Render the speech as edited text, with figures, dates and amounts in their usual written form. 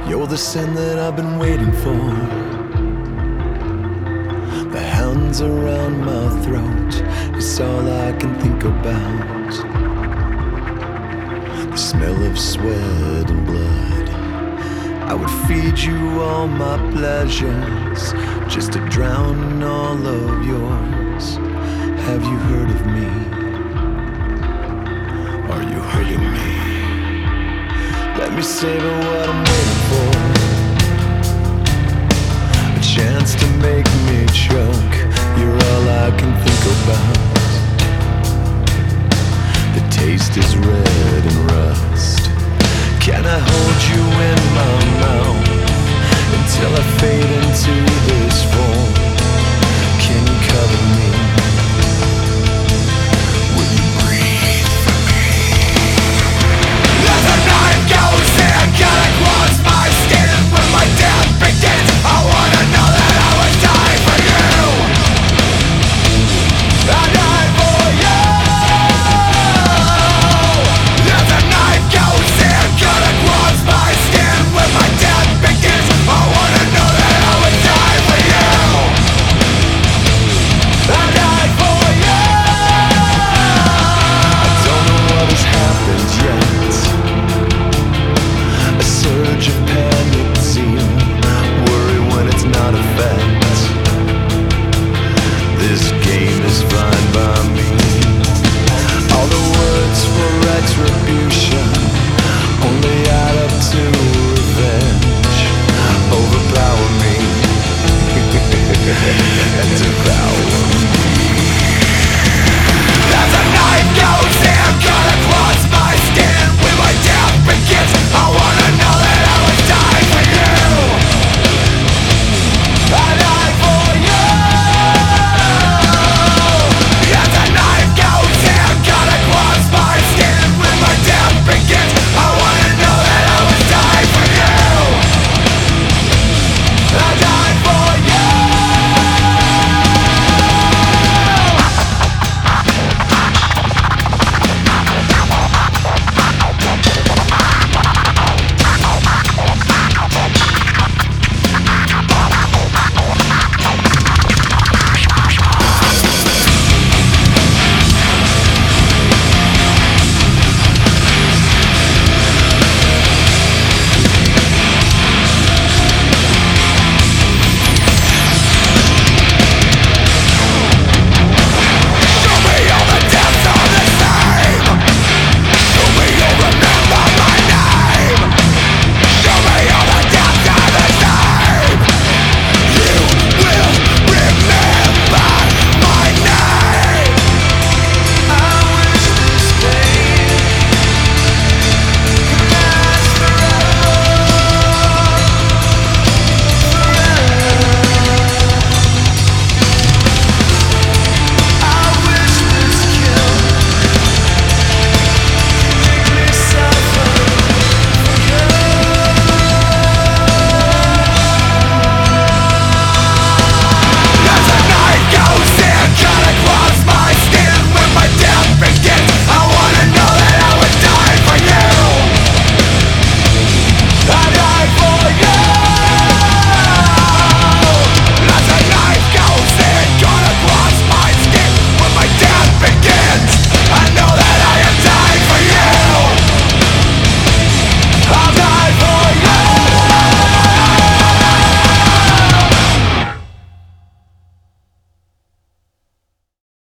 You're the sin that I've been waiting for. The hands around my throat is all I can think about. The smell of sweat and blood. I would feed you all my pleasures just to drown in all of yours. Have you heard of me? Are you hurting me? Let me savor what I'm waiting for. A chance to make me choke. You're all I can think about. The taste is red and rust. Can I hold you in my mouth until I fade into this form? Can you cover